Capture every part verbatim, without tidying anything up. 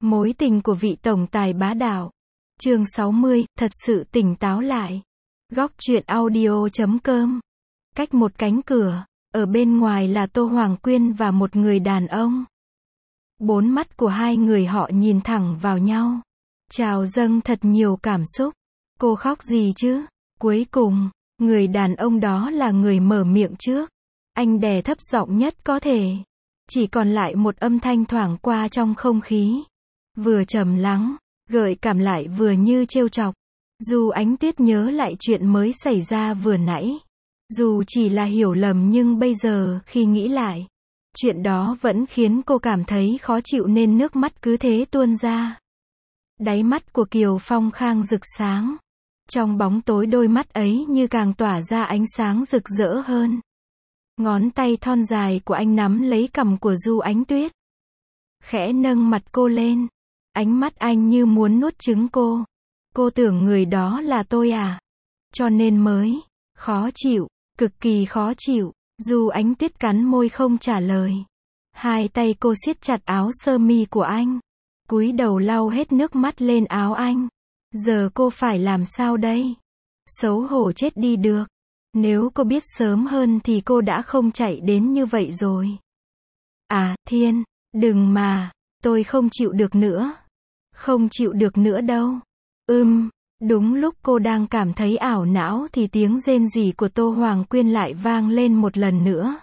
Mối tình của vị tổng tài bá đạo. Chương sáu mươi, thật sự tỉnh táo lại. Góc truyện audio chấm com. Cách một cánh cửa, ở bên ngoài là Tô Hoàng Quyên và một người đàn ông. Bốn mắt của hai người họ nhìn thẳng vào nhau. Trào dâng thật nhiều cảm xúc. Cô khóc gì chứ? Cuối cùng, người đàn ông đó là người mở miệng trước. Anh đè thấp giọng nhất có thể. Chỉ còn lại một âm thanh thoảng qua trong không khí. Vừa trầm lắng, gợi cảm lại vừa như trêu chọc. Dù Ánh Tuyết nhớ lại chuyện mới xảy ra vừa nãy. Dù chỉ là hiểu lầm nhưng bây giờ khi nghĩ lại, chuyện đó vẫn khiến cô cảm thấy khó chịu nên nước mắt cứ thế tuôn ra. Đáy mắt của Kiều Phong Khang rực sáng. Trong bóng tối đôi mắt ấy như càng tỏa ra ánh sáng rực rỡ hơn. Ngón tay thon dài của anh nắm lấy cằm của Du Ánh Tuyết. Khẽ nâng mặt cô lên. Ánh mắt anh như muốn nuốt trứng cô. Cô tưởng người đó là tôi à? Cho nên mới khó chịu, cực kỳ khó chịu. Du Ánh Tuyết cắn môi không trả lời. Hai tay cô siết chặt áo sơ mi của anh. Cúi đầu lau hết nước mắt lên áo anh. Giờ cô phải làm sao đây? Xấu hổ chết đi được. Nếu cô biết sớm hơn thì cô đã không chạy đến như vậy rồi. À, Thiên, đừng mà, tôi không chịu được nữa. Không chịu được nữa đâu. Ưm, đúng lúc cô đang cảm thấy ảo não thì tiếng rên rỉ của Tô Hoàng Quyên lại vang lên một lần nữa.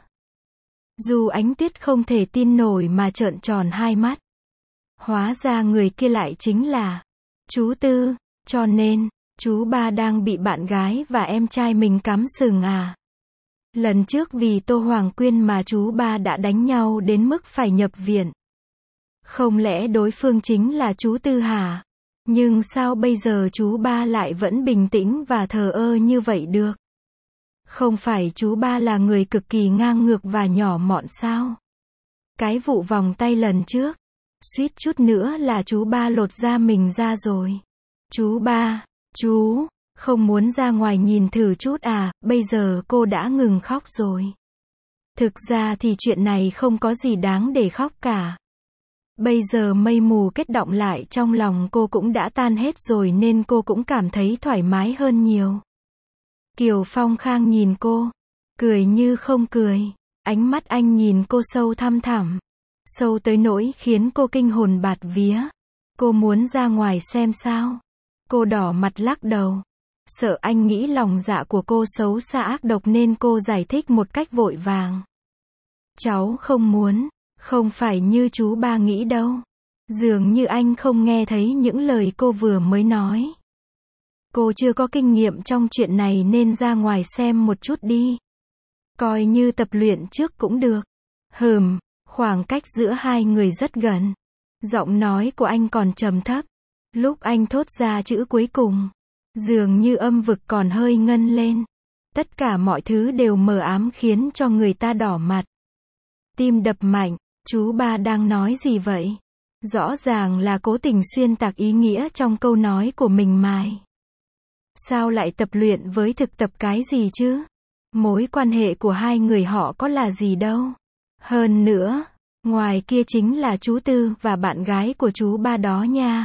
Dù Ánh Tuyết không thể tin nổi mà trợn tròn hai mắt. Hóa ra người kia lại chính là chú Tư, cho nên, chú ba đang bị bạn gái và em trai mình cắm sừng à. Lần trước vì Tô Hoàng Quyên mà chú ba đã đánh nhau đến mức phải nhập viện. Không lẽ đối phương chính là chú Tư hả? Nhưng sao bây giờ chú ba lại vẫn bình tĩnh và thờ ơ như vậy được? Không phải chú ba là người cực kỳ ngang ngược và nhỏ mọn sao? Cái vụ vòng tay lần trước, suýt chút nữa là chú ba lột da mình ra rồi. Chú ba, chú, không muốn ra ngoài nhìn thử chút à, bây giờ cô đã ngừng khóc rồi. Thực ra thì chuyện này không có gì đáng để khóc cả. Bây giờ mây mù kết đọng lại trong lòng cô cũng đã tan hết rồi nên cô cũng cảm thấy thoải mái hơn nhiều. Kiều Phong Khang nhìn cô, cười như không cười. Ánh mắt anh nhìn cô sâu thăm thẳm. Sâu tới nỗi khiến cô kinh hồn bạt vía. Cô muốn ra ngoài xem sao. Cô đỏ mặt lắc đầu. Sợ anh nghĩ lòng dạ của cô xấu xa ác độc nên cô giải thích một cách vội vàng. Cháu không muốn, không phải như chú ba nghĩ đâu. Dường như anh không nghe thấy những lời cô vừa mới nói. Cô chưa có kinh nghiệm trong chuyện này nên ra ngoài xem một chút đi. Coi như tập luyện trước cũng được. Hừm, khoảng cách giữa hai người rất gần. Giọng nói của anh còn trầm thấp. Lúc anh thốt ra chữ cuối cùng, dường như âm vực còn hơi ngân lên. Tất cả mọi thứ đều mờ ám khiến cho người ta đỏ mặt. Tim đập mạnh, chú ba đang nói gì vậy? Rõ ràng là cố tình xuyên tạc ý nghĩa trong câu nói của mình mài. Sao lại tập luyện với thực tập cái gì chứ? Mối quan hệ của hai người họ có là gì đâu. Hơn nữa, ngoài kia chính là chú Tư và bạn gái của chú ba đó nha.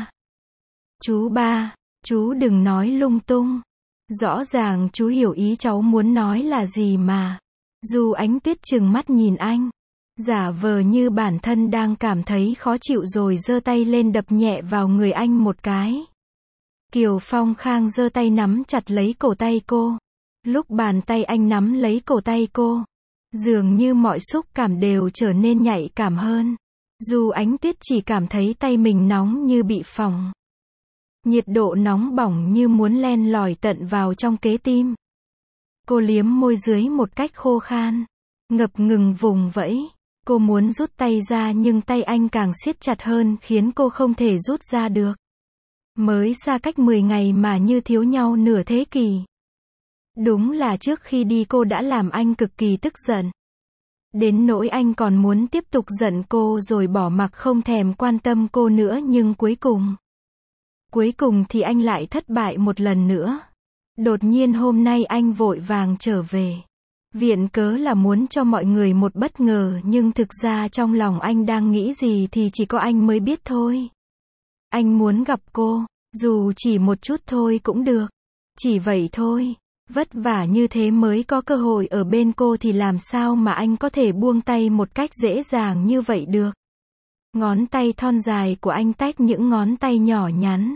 Chú ba, chú đừng nói lung tung. Rõ ràng chú hiểu ý cháu muốn nói là gì mà. Dù Ánh Tuyết trừng mắt nhìn anh, giả vờ như bản thân đang cảm thấy khó chịu rồi giơ tay lên đập nhẹ vào người anh một cái. Kiều Phong Khang giơ tay nắm chặt lấy cổ tay cô. Lúc bàn tay anh nắm lấy cổ tay cô, dường như mọi xúc cảm đều trở nên nhạy cảm hơn. Dù Ánh Tuyết chỉ cảm thấy tay mình nóng như bị phỏng. Nhiệt độ nóng bỏng như muốn len lỏi tận vào trong kế tim. Cô liếm môi dưới một cách khô khan, ngập ngừng vùng vẫy. Cô muốn rút tay ra nhưng tay anh càng siết chặt hơn khiến cô không thể rút ra được. Mới xa cách mười ngày mà như thiếu nhau nửa thế kỷ. Đúng là trước khi đi cô đã làm anh cực kỳ tức giận. Đến nỗi anh còn muốn tiếp tục giận cô rồi bỏ mặc không thèm quan tâm cô nữa nhưng cuối cùng. Cuối cùng thì anh lại thất bại một lần nữa. Đột nhiên hôm nay anh vội vàng trở về. Viện cớ là muốn cho mọi người một bất ngờ nhưng thực ra trong lòng anh đang nghĩ gì thì chỉ có anh mới biết thôi. Anh muốn gặp cô, dù chỉ một chút thôi cũng được. Chỉ vậy thôi. Vất vả như thế mới có cơ hội ở bên cô thì làm sao mà anh có thể buông tay một cách dễ dàng như vậy được. Ngón tay thon dài của anh tách những ngón tay nhỏ nhắn,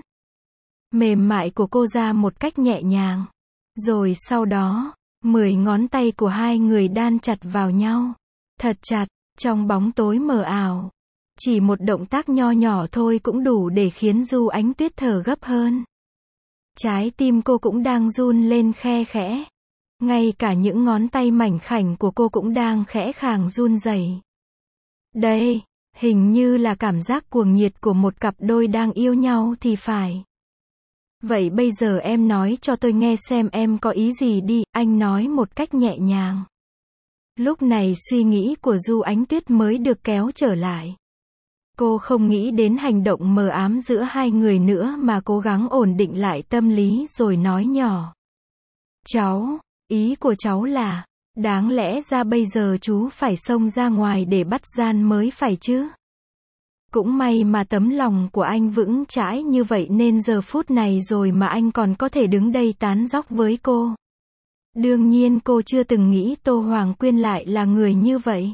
mềm mại của cô ra một cách nhẹ nhàng. Rồi sau đó, mười ngón tay của hai người đan chặt vào nhau. Thật chặt, trong bóng tối mờ ảo. Chỉ một động tác nho nhỏ thôi cũng đủ để khiến Du Ánh Tuyết thở gấp hơn. Trái tim cô cũng đang run lên khe khẽ. Ngay cả những ngón tay mảnh khảnh của cô cũng đang khẽ khàng run rẩy. Đây, hình như là cảm giác cuồng nhiệt của một cặp đôi đang yêu nhau thì phải. Vậy bây giờ em nói cho tôi nghe xem em có ý gì đi, anh nói một cách nhẹ nhàng. Lúc này suy nghĩ của Du Ánh Tuyết mới được kéo trở lại. Cô không nghĩ đến hành động mờ ám giữa hai người nữa mà cố gắng ổn định lại tâm lý rồi nói nhỏ. Cháu, ý của cháu là, đáng lẽ ra bây giờ chú phải xông ra ngoài để bắt gian mới phải chứ. Cũng may mà tấm lòng của anh vững chãi như vậy nên giờ phút này rồi mà anh còn có thể đứng đây tán dóc với cô. Đương nhiên cô chưa từng nghĩ Tô Hoàng Quyên lại là người như vậy.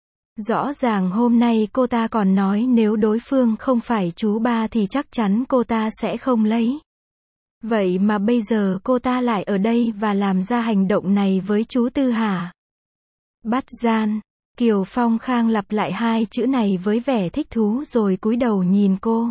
Rõ ràng hôm nay cô ta còn nói nếu đối phương không phải chú ba thì chắc chắn cô ta sẽ không lấy. Vậy mà bây giờ cô ta lại ở đây và làm ra hành động này với chú Tư hả? Bắt gian. Kiều Phong Khang lặp lại hai chữ này với vẻ thích thú rồi cúi đầu nhìn cô.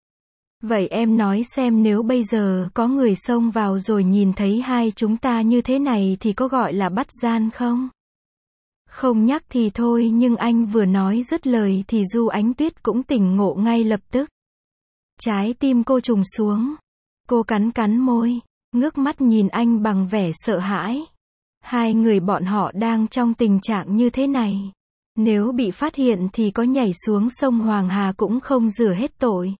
Vậy em nói xem nếu bây giờ có người xông vào rồi nhìn thấy hai chúng ta như thế này thì có gọi là bắt gian không? Không nhắc thì thôi nhưng anh vừa nói dứt lời thì Du Ánh Tuyết cũng tỉnh ngộ ngay lập tức. Trái tim cô trùng xuống. Cô cắn cắn môi, ngước mắt nhìn anh bằng vẻ sợ hãi. Hai người bọn họ đang trong tình trạng như thế này. Nếu bị phát hiện thì có nhảy xuống sông Hoàng Hà cũng không rửa hết tội.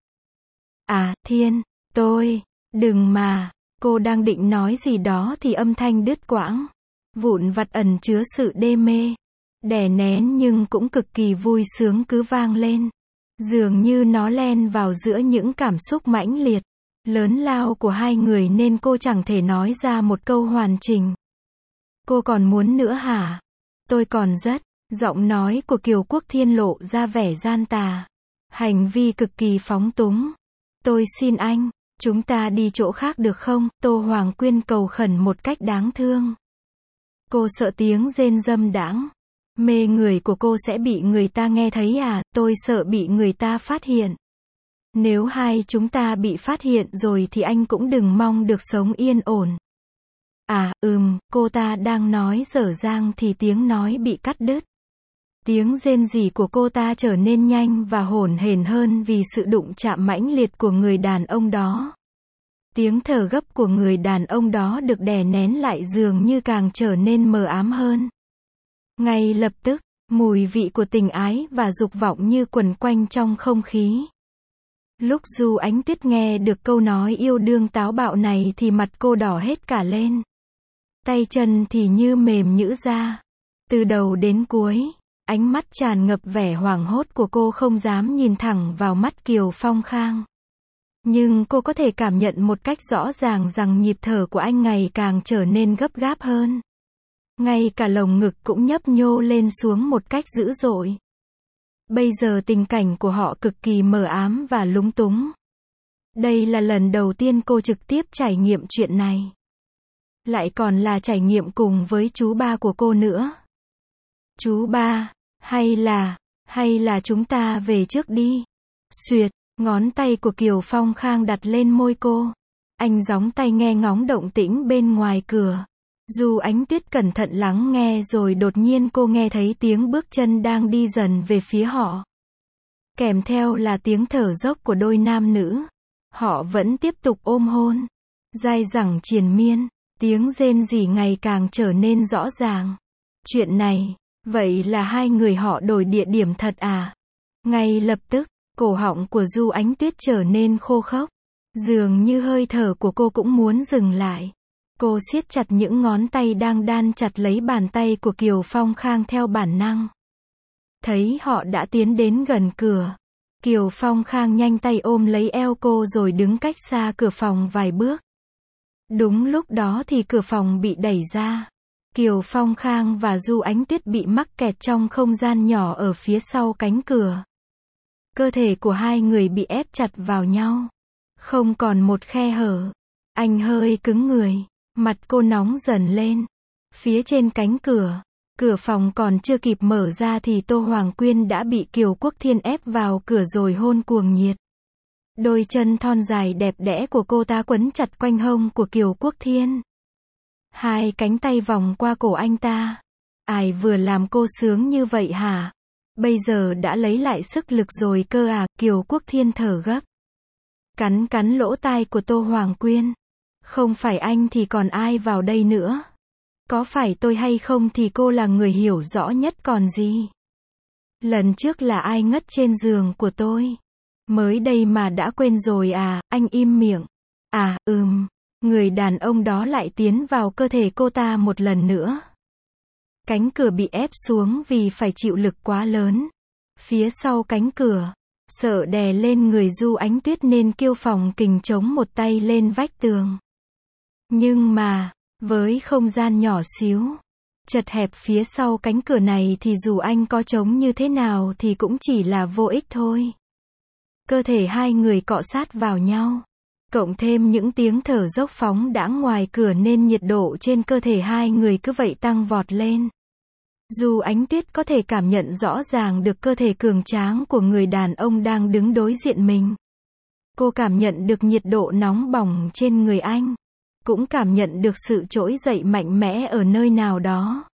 À, Thiên, tôi, đừng mà, cô đang định nói gì đó thì âm thanh đứt quãng. Vụn vặt ẩn chứa sự đê mê, đè nén nhưng cũng cực kỳ vui sướng cứ vang lên. Dường như nó len vào giữa những cảm xúc mãnh liệt, lớn lao của hai người nên cô chẳng thể nói ra một câu hoàn chỉnh. Cô còn muốn nữa hả? Tôi còn rất. Giọng nói của Kiều Quốc Thiên lộ ra vẻ gian tà. Hành vi cực kỳ phóng túng. Tôi xin anh, chúng ta đi chỗ khác được không? Tô Hoàng Quyên cầu khẩn một cách đáng thương. Cô sợ tiếng rên râm đãng, mê người của cô sẽ bị người ta nghe thấy à? Tôi sợ bị người ta phát hiện. Nếu hai chúng ta bị phát hiện rồi thì anh cũng đừng mong được sống yên ổn. À, ừm, cô ta đang nói dở dang thì tiếng nói bị cắt đứt. Tiếng rên rỉ của cô ta trở nên nhanh và hổn hển hơn vì sự đụng chạm mãnh liệt của người đàn ông đó. Tiếng thở gấp của người đàn ông đó được đè nén lại dường như càng trở nên mờ ám hơn. Ngay lập tức, mùi vị của tình ái và dục vọng như quẩn quanh trong không khí. Lúc Du Ánh Tuyết nghe được câu nói yêu đương táo bạo này thì mặt cô đỏ hết cả lên. Tay chân thì như mềm nhũn ra. Từ đầu đến cuối, ánh mắt tràn ngập vẻ hoảng hốt của cô không dám nhìn thẳng vào mắt Kiều Phong Khang. Nhưng cô có thể cảm nhận một cách rõ ràng rằng nhịp thở của anh ngày càng trở nên gấp gáp hơn. Ngay cả lồng ngực cũng nhấp nhô lên xuống một cách dữ dội. Bây giờ tình cảnh của họ cực kỳ mờ ám và lúng túng. Đây là lần đầu tiên cô trực tiếp trải nghiệm chuyện này. Lại còn là trải nghiệm cùng với chú ba của cô nữa. Chú ba, hay là, hay là chúng ta về trước đi. Xuyệt, ngón tay của Kiều Phong Khang đặt lên môi cô. Anh gióng tay nghe ngóng động tĩnh bên ngoài cửa. Du Ánh Tuyết cẩn thận lắng nghe rồi đột nhiên cô nghe thấy tiếng bước chân đang đi dần về phía họ. Kèm theo là tiếng thở dốc của đôi nam nữ. Họ vẫn tiếp tục ôm hôn. Dai dẳng triền miên, tiếng rên rỉ ngày càng trở nên rõ ràng. Chuyện này, vậy là hai người họ đổi địa điểm thật à? Ngay lập tức, cổ họng của Du Ánh Tuyết trở nên khô khốc. Dường như hơi thở của cô cũng muốn dừng lại. Cô siết chặt những ngón tay đang đan chặt lấy bàn tay của Kiều Phong Khang theo bản năng. Thấy họ đã tiến đến gần cửa. Kiều Phong Khang nhanh tay ôm lấy eo cô rồi đứng cách xa cửa phòng vài bước. Đúng lúc đó thì cửa phòng bị đẩy ra. Kiều Phong Khang và Du Ánh Tuyết bị mắc kẹt trong không gian nhỏ ở phía sau cánh cửa. Cơ thể của hai người bị ép chặt vào nhau. Không còn một khe hở. Anh hơi cứng người. Mặt cô nóng dần lên. Phía trên cánh cửa. Cửa phòng còn chưa kịp mở ra thì Tô Hoàng Quyên đã bị Kiều Quốc Thiên ép vào cửa rồi hôn cuồng nhiệt. Đôi chân thon dài đẹp đẽ của cô ta quấn chặt quanh hông của Kiều Quốc Thiên. Hai cánh tay vòng qua cổ anh ta. Ai vừa làm cô sướng như vậy hả? Bây giờ đã lấy lại sức lực rồi cơ à? Kiều Quốc Thiên thở gấp. Cắn cắn lỗ tai của Tô Hoàng Quyên. Không phải anh thì còn ai vào đây nữa? Có phải tôi hay không thì cô là người hiểu rõ nhất còn gì. Lần trước là ai ngất trên giường của tôi? Mới đây mà đã quên rồi à? Anh im miệng. À, ừm. Người đàn ông đó lại tiến vào cơ thể cô ta một lần nữa. Cánh cửa bị ép xuống vì phải chịu lực quá lớn. Phía sau cánh cửa, sợ đè lên người Du Ánh Tuyết nên Kiêu Phòng Kình chống một tay lên vách tường. Nhưng mà, với không gian nhỏ xíu, chật hẹp phía sau cánh cửa này thì dù anh có chống như thế nào thì cũng chỉ là vô ích thôi. Cơ thể hai người cọ sát vào nhau. Cộng thêm những tiếng thở dốc phóng đãng ngoài cửa nên nhiệt độ trên cơ thể hai người cứ vậy tăng vọt lên. Du Ánh Tuyết có thể cảm nhận rõ ràng được cơ thể cường tráng của người đàn ông đang đứng đối diện mình. Cô cảm nhận được nhiệt độ nóng bỏng trên người anh. Cũng cảm nhận được sự trỗi dậy mạnh mẽ ở nơi nào đó.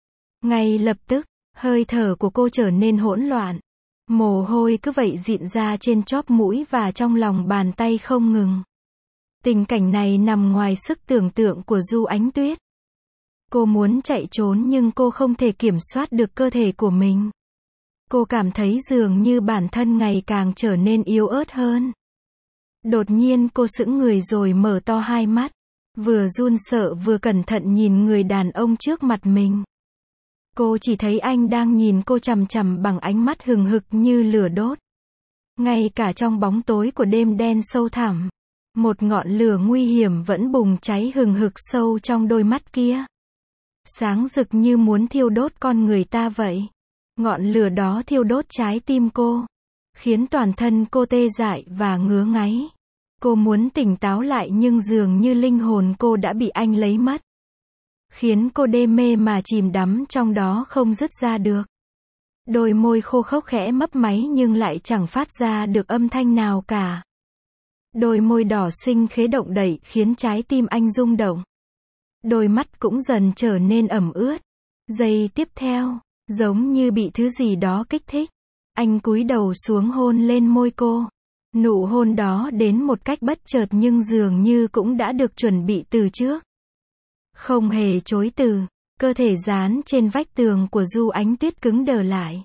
Ngay lập tức, hơi thở của cô trở nên hỗn loạn. Mồ hôi cứ vậy rịn ra trên chóp mũi và trong lòng bàn tay không ngừng. Tình cảnh này nằm ngoài sức tưởng tượng của Du Ánh Tuyết. Cô muốn chạy trốn nhưng cô không thể kiểm soát được cơ thể của mình. Cô cảm thấy dường như bản thân ngày càng trở nên yếu ớt hơn. Đột nhiên cô sững người rồi mở to hai mắt. Vừa run sợ vừa cẩn thận nhìn người đàn ông trước mặt mình. Cô chỉ thấy anh đang nhìn cô chằm chằm bằng ánh mắt hừng hực như lửa đốt. Ngay cả trong bóng tối của đêm đen sâu thẳm, một ngọn lửa nguy hiểm vẫn bùng cháy hừng hực sâu trong đôi mắt kia. Sáng rực như muốn thiêu đốt con người ta vậy. Ngọn lửa đó thiêu đốt trái tim cô, khiến toàn thân cô tê dại và ngứa ngáy. Cô muốn tỉnh táo lại nhưng dường như linh hồn cô đã bị anh lấy mất. Khiến cô đê mê mà chìm đắm trong đó không dứt ra được. Đôi môi khô khốc khẽ mấp máy nhưng lại chẳng phát ra được âm thanh nào cả. Đôi môi đỏ xinh khế động đậy khiến trái tim anh rung động. Đôi mắt cũng dần trở nên ẩm ướt. Giây tiếp theo, giống như bị thứ gì đó kích thích. Anh cúi đầu xuống hôn lên môi cô. Nụ hôn đó đến một cách bất chợt nhưng dường như cũng đã được chuẩn bị từ trước. Không hề chối từ, cơ thể dán trên vách tường của Du Ánh Tuyết cứng đờ lại.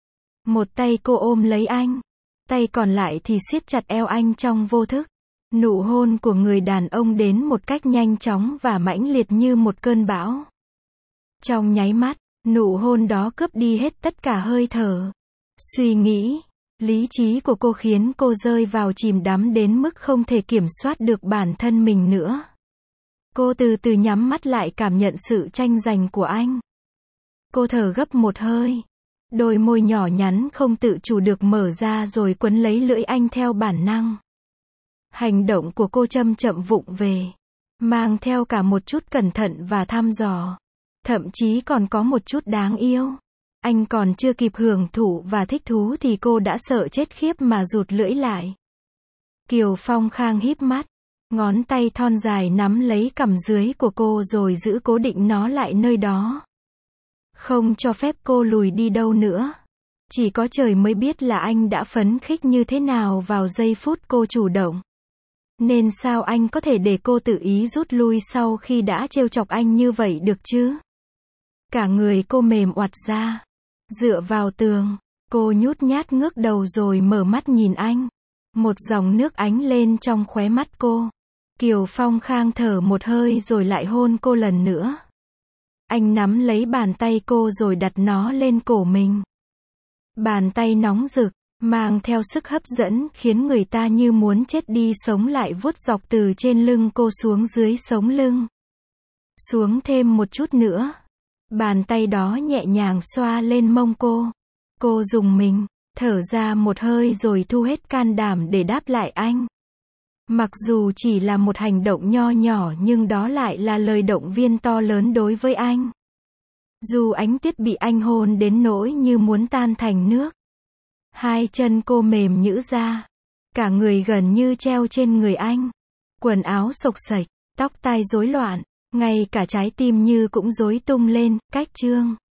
Một tay cô ôm lấy anh, tay còn lại thì siết chặt eo anh trong vô thức. Nụ hôn của người đàn ông đến một cách nhanh chóng và mãnh liệt như một cơn bão. Trong nháy mắt, nụ hôn đó cướp đi hết tất cả hơi thở, suy nghĩ, lý trí của cô khiến cô rơi vào chìm đắm đến mức không thể kiểm soát được bản thân mình nữa. Cô từ từ nhắm mắt lại cảm nhận sự tranh giành của anh. Cô thở gấp một hơi. Đôi môi nhỏ nhắn không tự chủ được mở ra rồi quấn lấy lưỡi anh theo bản năng. Hành động của cô chậm chậm vụng về, mang theo cả một chút cẩn thận và thăm dò. Thậm chí còn có một chút đáng yêu. Anh còn chưa kịp hưởng thụ và thích thú thì cô đã sợ chết khiếp mà rụt lưỡi lại. Kiều Phong Khang híp mắt. Ngón tay thon dài nắm lấy cằm dưới của cô rồi giữ cố định nó lại nơi đó. Không cho phép cô lùi đi đâu nữa. Chỉ có trời mới biết là anh đã phấn khích như thế nào vào giây phút cô chủ động. Nên sao anh có thể để cô tự ý rút lui sau khi đã trêu chọc anh như vậy được chứ? Cả người cô mềm oặt ra. Dựa vào tường, cô nhút nhát ngước đầu rồi mở mắt nhìn anh. Một dòng nước ánh lên trong khóe mắt cô. Kiều Phong Khang thở một hơi rồi lại hôn cô lần nữa. Anh nắm lấy bàn tay cô rồi đặt nó lên cổ mình. Bàn tay nóng rực, mang theo sức hấp dẫn khiến người ta như muốn chết đi sống lại, vuốt dọc từ trên lưng cô xuống dưới sống lưng. Xuống thêm một chút nữa. Bàn tay đó nhẹ nhàng xoa lên mông cô. Cô rùng mình, thở ra một hơi rồi thu hết can đảm để đáp lại anh. Mặc dù chỉ là một hành động nho nhỏ nhưng đó lại là lời động viên to lớn đối với anh. Dù Ánh Tuyết bị anh hôn đến nỗi như muốn tan thành nước. Hai chân cô mềm nhũn ra. Cả người gần như treo trên người anh. Quần áo xộc xệch, tóc tai rối loạn, ngay cả trái tim như cũng rối tung lên, cách chương.